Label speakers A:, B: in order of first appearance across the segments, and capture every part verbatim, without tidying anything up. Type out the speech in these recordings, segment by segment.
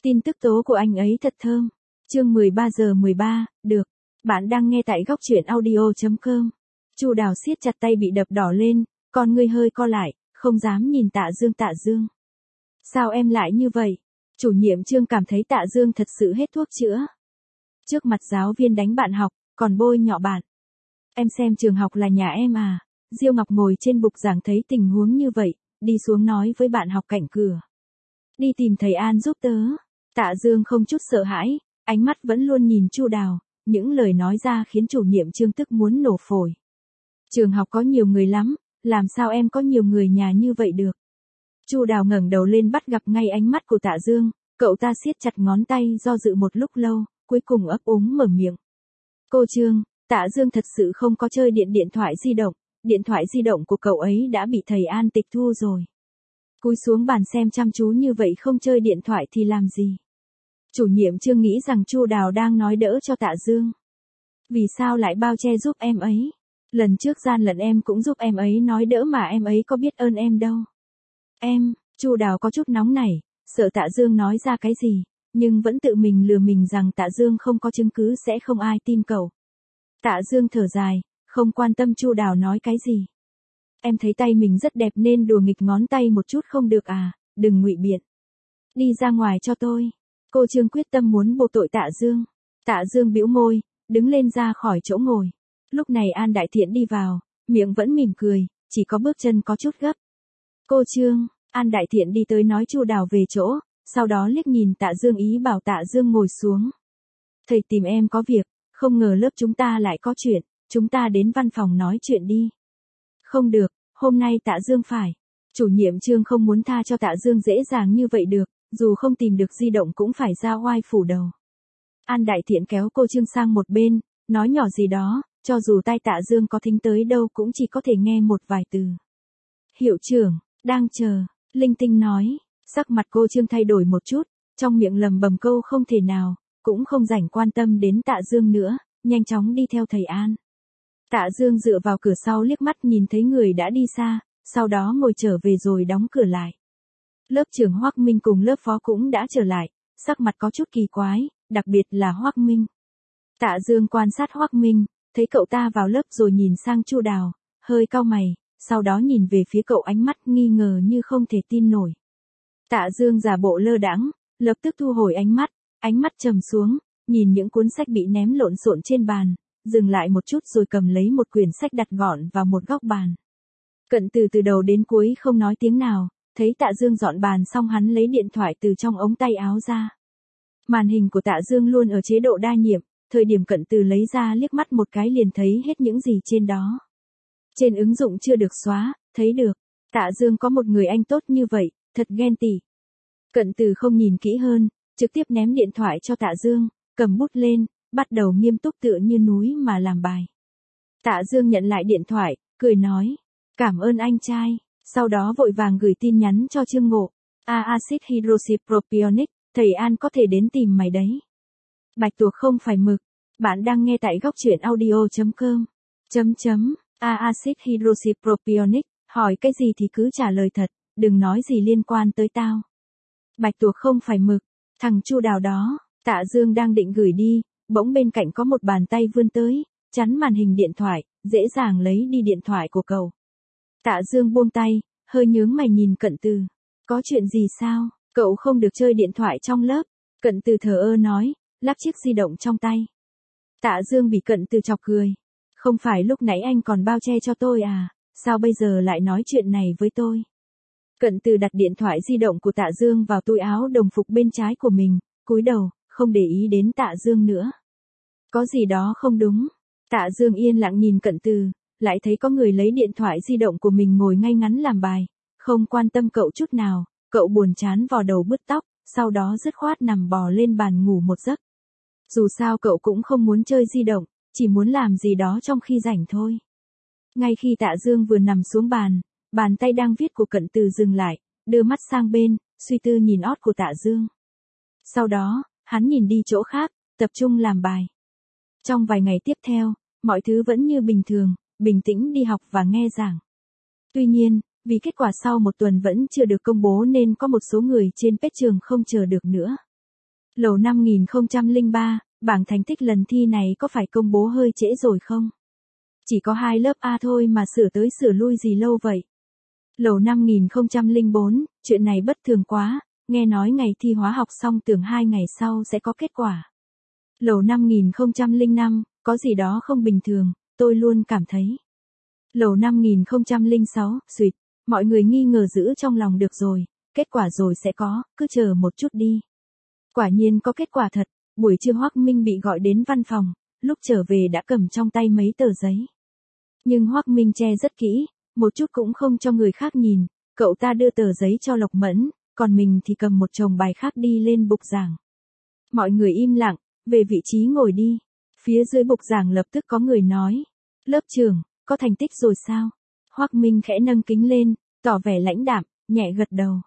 A: Tin tức tố của anh ấy thật thơm. Chương mười ba giờ mười ba, được. Bạn đang nghe tại góc truyện audio chấm com. Chu Đào siết chặt tay bị đập đỏ lên, con ngươi hơi co lại, không dám nhìn Tạ Dương. Tạ Dương, sao em lại như vậy? Chủ nhiệm Trương cảm thấy Tạ Dương thật sự hết thuốc chữa. Trước mặt giáo viên đánh bạn học, còn bôi nhọ bạn. Em xem trường học là nhà em à? Diêu Ngọc ngồi trên bục giảng thấy tình huống như vậy, đi xuống nói với bạn học cạnh cửa. Đi tìm thầy An giúp tớ. Tạ Dương không chút sợ hãi, ánh mắt vẫn luôn nhìn Chu Đào, những lời nói ra khiến chủ nhiệm Trương tức muốn nổ phổi. Trường học có nhiều người lắm, làm sao em có nhiều người nhà như vậy được? Chu Đào ngẩng đầu lên bắt gặp ngay ánh mắt của Tạ Dương, cậu ta siết chặt ngón tay do dự một lúc lâu, cuối cùng ấp úng mở miệng. Cô Trương, Tạ Dương thật sự không có chơi điện điện thoại di động, điện thoại di động của cậu ấy đã bị thầy An tịch thu rồi. Cúi xuống bàn xem chăm chú như vậy không chơi điện thoại thì làm gì? Chủ nhiệm Trương nghĩ rằng Chu Đào đang nói đỡ cho Tạ Dương. Vì sao lại bao che giúp em ấy? Lần trước gian lận em cũng giúp em ấy nói đỡ mà em ấy có biết ơn em đâu. Em, Chu Đào có chút nóng nảy, sợ Tạ Dương nói ra cái gì, nhưng vẫn tự mình lừa mình rằng Tạ Dương không có chứng cứ sẽ không ai tin cậu. Tạ Dương thở dài, không quan tâm Chu Đào nói cái gì. Em thấy tay mình rất đẹp nên đùa nghịch ngón tay một chút không được à, đừng ngụy biện. Đi ra ngoài cho tôi. Cô Trương quyết tâm muốn buộc tội Tạ Dương. Tạ Dương bĩu môi, đứng lên ra khỏi chỗ ngồi. Lúc này An Đại Thiện đi vào, miệng vẫn mỉm cười, chỉ có bước chân có chút gấp. Cô Trương, An Đại Thiện đi tới nói Chu Đào về chỗ, sau đó liếc nhìn Tạ Dương ý bảo Tạ Dương ngồi xuống. Thầy tìm em có việc, không ngờ lớp chúng ta lại có chuyện, chúng ta đến văn phòng nói chuyện đi. Không được, hôm nay Tạ Dương phải. Chủ nhiệm Trương không muốn tha cho Tạ Dương dễ dàng như vậy được, dù không tìm được di động cũng phải ra oai phủ đầu. An Đại Thiện kéo cô Trương sang một bên, nói nhỏ gì đó, cho dù tai Tạ Dương có thính tới đâu cũng chỉ có thể nghe một vài từ. Hiệu trưởng, đang chờ, linh tinh nói, sắc mặt cô Trương thay đổi một chút, trong miệng lầm bầm câu không thể nào, cũng không rảnh quan tâm đến Tạ Dương nữa, nhanh chóng đi theo thầy An. Tạ Dương dựa vào cửa sau liếc mắt nhìn thấy người đã đi xa, sau đó ngồi trở về rồi đóng cửa lại. Lớp trưởng Hoắc Minh cùng lớp phó cũng đã trở lại, sắc mặt có chút kỳ quái, đặc biệt là Hoắc Minh. Tạ Dương quan sát Hoắc Minh, thấy cậu ta vào lớp rồi nhìn sang Chu Đào, hơi cau mày, sau đó nhìn về phía cậu ánh mắt nghi ngờ như không thể tin nổi. Tạ Dương giả bộ lơ đãng, lập tức thu hồi ánh mắt, ánh mắt trầm xuống, nhìn những cuốn sách bị ném lộn xộn trên bàn, dừng lại một chút rồi cầm lấy một quyển sách đặt gọn vào một góc bàn. Cận Từ từ đầu đến cuối không nói tiếng nào, thấy Tạ Dương dọn bàn xong hắn lấy điện thoại từ trong ống tay áo ra. Màn hình của Tạ Dương luôn ở chế độ đa nhiệm, thời điểm Cận Từ lấy ra liếc mắt một cái liền thấy hết những gì trên đó. Trên ứng dụng chưa được xóa, thấy được, Tạ Dương có một người anh tốt như vậy, thật ghen tị. Cận Từ không nhìn kỹ hơn, trực tiếp ném điện thoại cho Tạ Dương, cầm bút lên, bắt đầu nghiêm túc tựa như núi mà làm bài. Tạ Dương nhận lại điện thoại, cười nói, cảm ơn anh trai, sau đó vội vàng gửi tin nhắn cho Trương Ngộ, A acid hydroxypropionic, thầy An có thể đến tìm mày đấy. Bạch tuộc không phải mực, bạn đang nghe tại góc truyện audio chấm com. Chấm chấm, A acid hydroxypropionic, hỏi cái gì thì cứ trả lời thật, đừng nói gì liên quan tới tao. Bạch tuộc không phải mực, thằng Chu Đào đó. Tạ Dương đang định gửi đi, bỗng bên cạnh có một bàn tay vươn tới, chắn màn hình điện thoại, dễ dàng lấy đi điện thoại của cậu. Tạ Dương buông tay, hơi nhướng mày nhìn Cận Từ. Có chuyện gì sao, cậu không được chơi điện thoại trong lớp? Cận Từ thờ ơ nói, lắc chiếc di động trong tay. Tạ Dương bị Cận Từ chọc cười. Không phải lúc nãy anh còn bao che cho tôi à, sao bây giờ lại nói chuyện này với tôi? Cận Từ đặt điện thoại di động của Tạ Dương vào túi áo đồng phục bên trái của mình, cúi đầu, không để ý đến Tạ Dương nữa. Có gì đó không đúng. Tạ Dương yên lặng nhìn Cận Từ, lại thấy có người lấy điện thoại di động của mình ngồi ngay ngắn làm bài, không quan tâm cậu chút nào, cậu buồn chán vò đầu bứt tóc, sau đó dứt khoát nằm bò lên bàn ngủ một giấc. Dù sao cậu cũng không muốn chơi di động, chỉ muốn làm gì đó trong khi rảnh thôi. Ngay khi Tạ Dương vừa nằm xuống bàn, bàn tay đang viết của Cận Từ dừng lại, đưa mắt sang bên, suy tư nhìn ót của Tạ Dương. Sau đó, hắn nhìn đi chỗ khác, tập trung làm bài. Trong vài ngày tiếp theo, mọi thứ vẫn như bình thường, bình tĩnh đi học và nghe giảng. Tuy nhiên, vì kết quả sau một tuần vẫn chưa được công bố nên có một số người trên page trường không chờ được nữa. Lầu năm nghìn không trăm lẻ ba, bảng thành tích lần thi này có phải công bố hơi trễ rồi không? Chỉ có hai lớp A thôi mà sửa tới sửa lui gì lâu vậy? Lầu năm nghìn không trăm lẻ bốn, chuyện này bất thường quá, nghe nói ngày thi hóa học xong tưởng hai ngày sau sẽ có kết quả. Lầu năm nghìn không trăm lẻ năm, có gì đó không bình thường, tôi luôn cảm thấy. Lầu năm nghìn không trăm lẻ sáu, xuyệt, mọi người nghi ngờ giữ trong lòng được rồi, kết quả rồi sẽ có, cứ chờ một chút đi. Quả nhiên có kết quả thật, buổi trưa Hoắc Minh bị gọi đến văn phòng, lúc trở về đã cầm trong tay mấy tờ giấy. Nhưng Hoắc Minh che rất kỹ, một chút cũng không cho người khác nhìn, cậu ta đưa tờ giấy cho Lộc Mẫn, còn mình thì cầm một chồng bài khác đi lên bục giảng. Mọi người im lặng, về vị trí ngồi đi. Phía dưới bục giảng lập tức có người nói, lớp trưởng, có thành tích rồi sao? Hoắc Minh khẽ nâng kính lên, tỏ vẻ lãnh đạm, nhẹ gật đầu.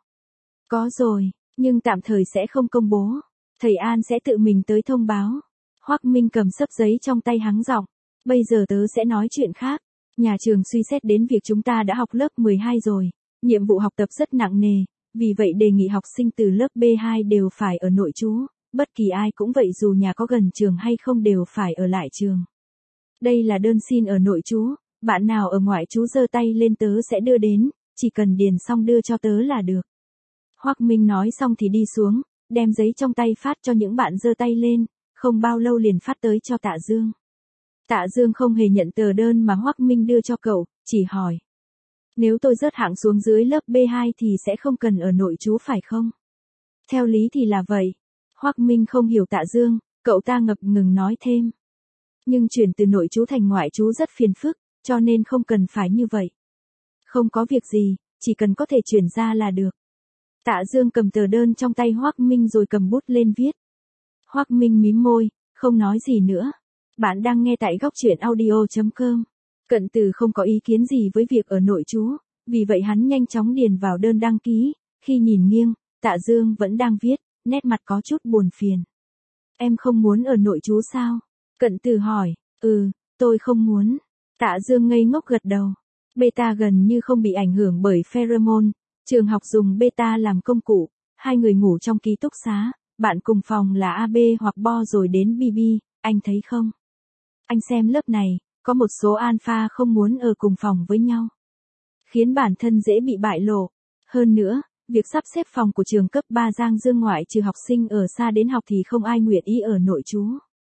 A: Có rồi, nhưng tạm thời sẽ không công bố. Thầy An sẽ tự mình tới thông báo. Hoắc Minh cầm xấp giấy trong tay hắng giọng. Bây giờ tớ sẽ nói chuyện khác. Nhà trường suy xét đến việc chúng ta đã học lớp mười hai rồi. Nhiệm vụ học tập rất nặng nề. Vì vậy đề nghị học sinh từ lớp B hai đều phải ở nội trú. Bất kỳ ai cũng vậy dù nhà có gần trường hay không đều phải ở lại trường. Đây là đơn xin ở nội trú. Bạn nào ở ngoại trú giơ tay lên tớ sẽ đưa đến. Chỉ cần điền xong đưa cho tớ là được. Hoắc Minh nói xong thì đi xuống, đem giấy trong tay phát cho những bạn giơ tay lên, không bao lâu liền phát tới cho Tạ Dương. Tạ Dương không hề nhận tờ đơn mà Hoắc Minh đưa cho cậu, chỉ hỏi. Nếu tôi rớt hạng xuống dưới lớp B hai thì sẽ không cần ở nội trú phải không? Theo lý thì là vậy. Hoắc Minh không hiểu Tạ Dương, cậu ta ngập ngừng nói thêm. Nhưng chuyển từ nội trú thành ngoại trú rất phiền phức, cho nên không cần phải như vậy. Không có việc gì, chỉ cần có thể chuyển ra là được. Tạ Dương cầm tờ đơn trong tay Hoắc Minh rồi cầm bút lên viết. Hoắc Minh mím môi, không nói gì nữa. Bạn đang nghe tại góc truyện audio chấm com. Cận Từ không có ý kiến gì với việc ở nội trú, vì vậy hắn nhanh chóng điền vào đơn đăng ký. Khi nhìn nghiêng, Tạ Dương vẫn đang viết, nét mặt có chút buồn phiền. Em không muốn ở nội trú sao? Cận Từ hỏi. Ừ, tôi không muốn. Tạ Dương ngây ngốc gật đầu. Beta gần như không bị ảnh hưởng bởi pheromone. Trường học dùng beta làm công cụ, hai người ngủ trong ký túc xá, bạn cùng phòng là a bê hoặc Bo rồi đến bê bê, anh thấy không? Anh xem lớp này, có một số alpha không muốn ở cùng phòng với nhau. Khiến bản thân dễ bị bại lộ. Hơn nữa, việc sắp xếp phòng của trường cấp ba Giang Dương ngoại trừ học sinh ở xa đến học thì không ai nguyện ý ở nội trú.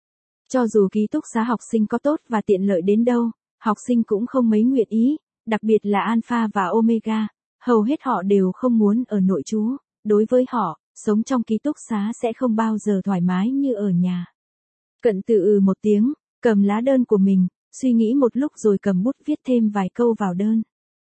A: Cho dù ký túc xá học sinh có tốt và tiện lợi đến đâu, học sinh cũng không mấy nguyện ý, đặc biệt là alpha và omega. Hầu hết họ đều không muốn ở nội trú, đối với họ, sống trong ký túc xá sẽ không bao giờ thoải mái như ở nhà. Cận Từ ừ một tiếng, cầm lá đơn của mình, suy nghĩ một lúc rồi cầm bút viết thêm vài câu vào đơn.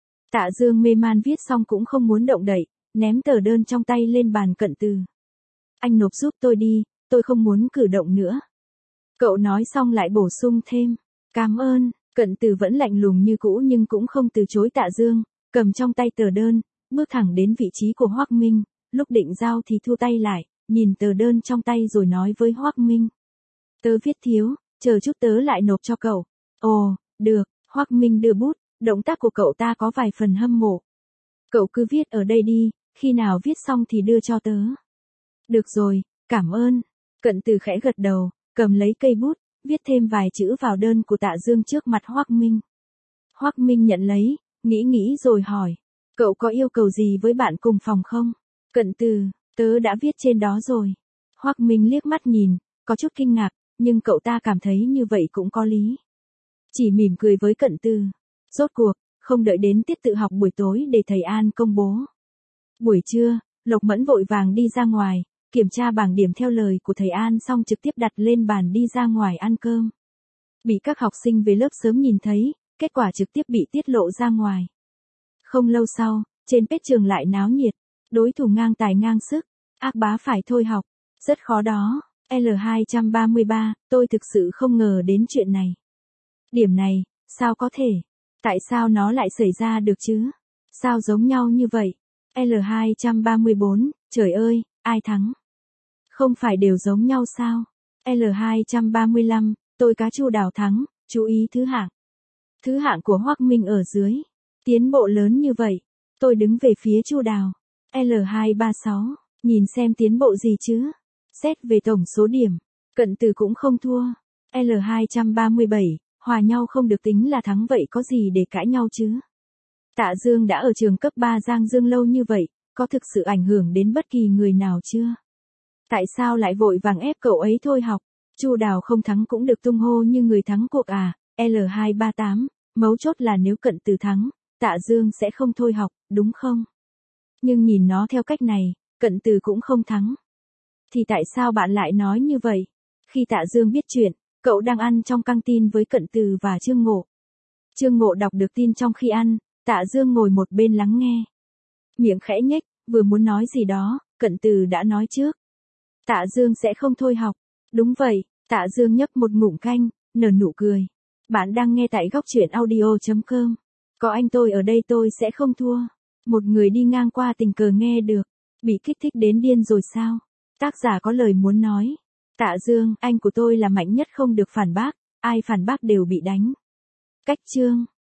A: Tạ Dương mê man viết xong cũng không muốn động đậy, ném tờ đơn trong tay lên bàn Cận Từ. Anh nộp giúp tôi đi, tôi không muốn cử động nữa. Cậu nói xong lại bổ sung thêm, cảm ơn. Cận Từ vẫn lạnh lùng như cũ nhưng cũng không từ chối Tạ Dương. Cầm trong tay tờ đơn, bước thẳng đến vị trí của Hoắc Minh, lúc định giao thì thu tay lại, nhìn tờ đơn trong tay rồi nói với Hoắc Minh. Tớ viết thiếu, chờ chút tớ lại nộp cho cậu. Ồ, được, Hoắc Minh đưa bút, động tác của cậu ta có vài phần hâm mộ. Cậu cứ viết ở đây đi, khi nào viết xong thì đưa cho tớ. Được rồi, cảm ơn. Cận Từ khẽ gật đầu, cầm lấy cây bút, viết thêm vài chữ vào đơn của Tạ Dương trước mặt Hoắc Minh. Hoắc Minh nhận lấy. Nghĩ nghĩ rồi hỏi, cậu có yêu cầu gì với bạn cùng phòng không? Cận Từ, tớ đã viết trên đó rồi. Hoắc Minh liếc mắt nhìn, có chút kinh ngạc, nhưng cậu ta cảm thấy như vậy cũng có lý. Chỉ mỉm cười với Cận Từ. Rốt cuộc, không đợi đến tiết tự học buổi tối để thầy An công bố. Buổi trưa, Lộc Mẫn vội vàng đi ra ngoài, kiểm tra bảng điểm theo lời của thầy An xong trực tiếp đặt lên bàn đi ra ngoài ăn cơm. Bị các học sinh về lớp sớm nhìn thấy. Kết quả trực tiếp bị tiết lộ ra ngoài. Không lâu sau, trên page trường lại náo nhiệt, đối thủ ngang tài ngang sức, ác bá phải thôi học, rất khó đó. L hai ba ba, tôi thực sự không ngờ đến chuyện này. Điểm này, sao có thể? Tại sao nó lại xảy ra được chứ? Sao giống nhau như vậy? L hai ba bốn, trời ơi, ai thắng? Không phải đều giống nhau sao? L hai ba lăm, tôi cá Chu Đào thắng, chú ý thứ hạng. Thứ hạng của Hoắc Minh ở dưới. Tiến bộ lớn như vậy. Tôi đứng về phía Chu Đào. L hai ba sáu. Nhìn xem tiến bộ gì chứ. Xét về tổng số điểm, Cận Từ cũng không thua. L hai trăm ba mươi bảy, hòa nhau không được tính là thắng vậy có gì để cãi nhau chứ. Tạ Dương đã ở trường cấp ba Giang Dương lâu như vậy, có thực sự ảnh hưởng đến bất kỳ người nào chưa? Tại sao lại vội vàng ép cậu ấy thôi học? Chu Đào không thắng cũng được tung hô như người thắng cuộc à? L hai ba tám, mấu chốt là nếu Cận Từ thắng, Tạ Dương sẽ không thôi học, đúng không? Nhưng nhìn nó theo cách này, Cận Từ cũng không thắng. Thì tại sao bạn lại nói như vậy? Khi Tạ Dương biết chuyện, cậu đang ăn trong căng tin với Cận Từ và Trương Ngộ. Trương Ngộ đọc được tin trong khi ăn, Tạ Dương ngồi một bên lắng nghe. Miệng khẽ nhếch, vừa muốn nói gì đó, Cận Từ đã nói trước. Tạ Dương sẽ không thôi học. Đúng vậy, Tạ Dương nhấp một ngụm canh, nở nụ cười. Bạn đang nghe tại góc truyện audio chấm com. Có anh tôi ở đây tôi sẽ không thua. Một người đi ngang qua tình cờ nghe được. Bị kích thích đến điên rồi sao? Tác giả có lời muốn nói. Tạ Dương, anh của tôi là mạnh nhất không được phản bác. Ai phản bác đều bị đánh. Cách chương.